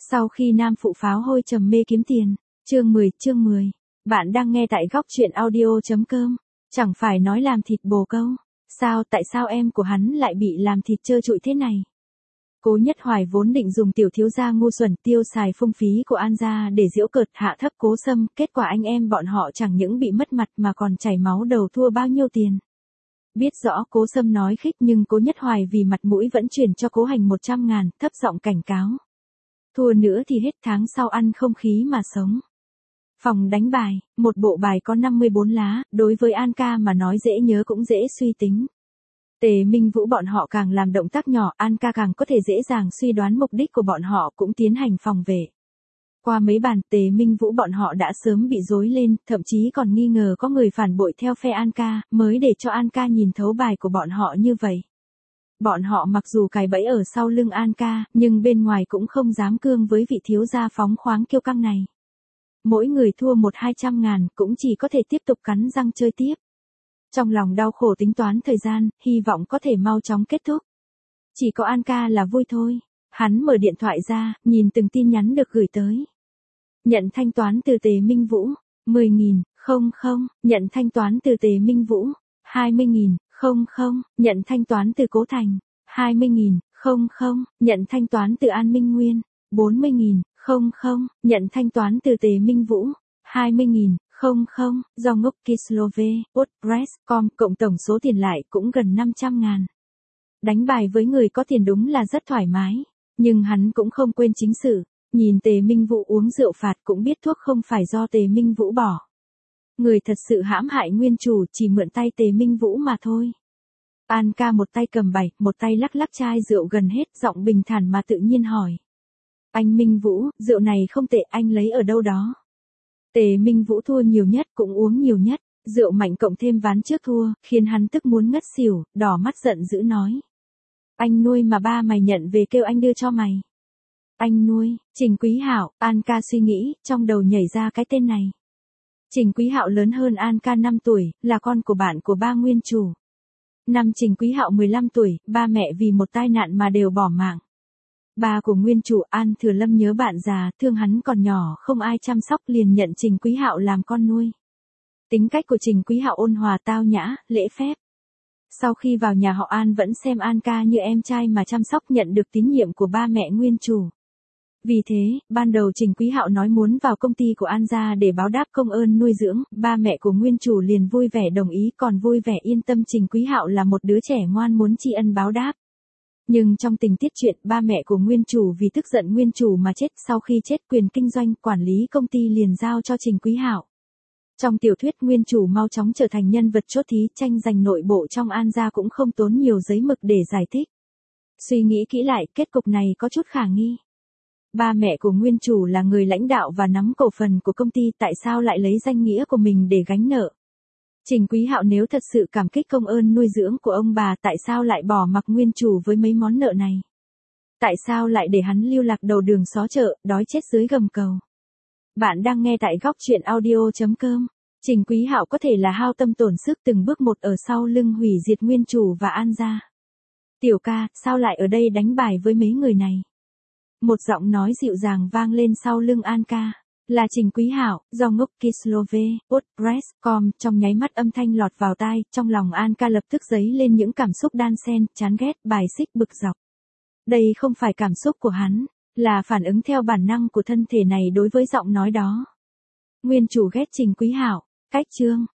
Sau khi nam phụ pháo hôi trầm mê kiếm tiền. Chương 10. Bạn đang nghe tại góc truyện audio.com. Chẳng phải nói làm thịt bồ câu. Tại sao em của hắn lại bị làm thịt trơ trụi thế này? Cố Nhất Hoài vốn định dùng tiểu thiếu gia ngu xuẩn tiêu xài phung phí của An gia để giễu cợt hạ thấp Cố Sâm, kết quả anh em bọn họ chẳng những bị mất mặt mà còn chảy máu đầu thua bao nhiêu tiền. Biết rõ Cố Sâm nói khích nhưng Cố Nhất Hoài vì mặt mũi vẫn chuyển cho Cố Hành 100.000, thấp giọng cảnh cáo. Thua nữa thì hết tháng sau ăn không khí mà sống. Phòng đánh bài, một bộ bài có 54 lá, đối với An ca mà nói dễ nhớ cũng dễ suy tính. Tề Minh Vũ bọn họ càng làm động tác nhỏ, An ca càng có thể dễ dàng suy đoán mục đích của bọn họ cũng tiến hành phòng vệ. Qua mấy bàn, Tề Minh Vũ bọn họ đã sớm bị rối lên, thậm chí còn nghi ngờ có người phản bội theo phe An ca, mới để cho An ca nhìn thấu bài của bọn họ như vậy. Bọn họ mặc dù cài bẫy ở sau lưng An ca, nhưng bên ngoài cũng không dám cương với vị thiếu gia phóng khoáng kiêu căng này. Mỗi người thua 100-200 ngàn cũng chỉ có thể tiếp tục cắn răng chơi tiếp. Trong lòng đau khổ tính toán thời gian, hy vọng có thể mau chóng kết thúc. Chỉ có An ca là vui thôi. Hắn mở điện thoại ra, nhìn từng tin nhắn được gửi tới. Nhận thanh toán từ Tề Minh Vũ, 10.000, nhận thanh toán từ Tề Minh Vũ, 20.000, nhận thanh toán từ Cố Thành, 20.000, nhận thanh toán từ An Minh Nguyên, 40.000, nhận thanh toán từ Tề Minh Vũ, 20.000, do ngốc Kislove, WordPress.com, cộng tổng số tiền lại cũng gần 500.000. Đánh bài với người có tiền đúng là rất thoải mái, nhưng hắn cũng không quên chính sự, nhìn Tề Minh Vũ uống rượu phạt cũng biết thuốc không phải do Tề Minh Vũ bỏ. Người thật sự hãm hại nguyên chủ chỉ mượn tay Tề Minh Vũ mà thôi. An ca một tay cầm bài, một tay lắc lắc chai rượu gần hết, giọng bình thản mà tự nhiên hỏi. Anh Minh Vũ, rượu này không tệ, anh lấy ở đâu đó? Tề Minh Vũ thua nhiều nhất cũng uống nhiều nhất, rượu mạnh cộng thêm ván trước thua, khiến hắn tức muốn ngất xỉu, đỏ mắt giận dữ nói. Anh nuôi mà ba mày nhận về kêu anh đưa cho mày. Anh nuôi, Trình Quý Hạo, An ca suy nghĩ, trong đầu nhảy ra cái tên này. Trình Quý Hạo lớn hơn An ca 5 tuổi, là con của bạn của ba nguyên chủ. Năm Trình Quý Hạo 15 tuổi, ba mẹ vì một tai nạn mà đều bỏ mạng. Ba của nguyên chủ An Thừa Lâm nhớ bạn già, thương hắn còn nhỏ không ai chăm sóc liền nhận Trình Quý Hạo làm con nuôi. Tính cách của Trình Quý Hạo ôn hòa tao nhã, lễ phép. Sau khi vào nhà họ An vẫn xem An ca như em trai mà chăm sóc, nhận được tín nhiệm của ba mẹ nguyên chủ. Vì thế, ban đầu Trình Quý Hạo nói muốn vào công ty của An gia để báo đáp công ơn nuôi dưỡng, ba mẹ của nguyên chủ liền vui vẻ đồng ý, còn vui vẻ yên tâm Trình Quý Hạo là một đứa trẻ ngoan muốn tri ân báo đáp. Nhưng trong tình tiết truyện, ba mẹ của nguyên chủ vì tức giận nguyên chủ mà chết, sau khi chết quyền kinh doanh, quản lý công ty liền giao cho Trình Quý Hạo. Trong tiểu thuyết nguyên chủ mau chóng trở thành nhân vật chốt thí, tranh giành nội bộ trong An gia cũng không tốn nhiều giấy mực để giải thích. Suy nghĩ kỹ lại, kết cục này có chút khả nghi. Ba mẹ của nguyên chủ là người lãnh đạo và nắm cổ phần của công ty, tại sao lại lấy danh nghĩa của mình để gánh nợ? Trình Quý Hạo nếu thật sự cảm kích công ơn nuôi dưỡng của ông bà, tại sao lại bỏ mặc nguyên chủ với mấy món nợ này? Tại sao lại để hắn lưu lạc đầu đường xó chợ, đói chết dưới gầm cầu? Bạn đang nghe tại góc truyện audio.com. Trình Quý Hạo có thể là hao tâm tổn sức từng bước một ở sau lưng hủy diệt nguyên chủ và An gia. Tiểu ca, sao lại ở đây đánh bài với mấy người này? Một giọng nói dịu dàng vang lên sau lưng An ca. Là Trình Quý Hạo, do ngốc Kislove, WordPress.com, trong nháy mắt âm thanh lọt vào tai, trong lòng An ca lập tức dấy lên những cảm xúc đan xen, chán ghét, bài xích, bực dọc. Đây không phải cảm xúc của hắn, là phản ứng theo bản năng của thân thể này đối với giọng nói đó. Nguyên chủ ghét Trình Quý Hạo, cách chương.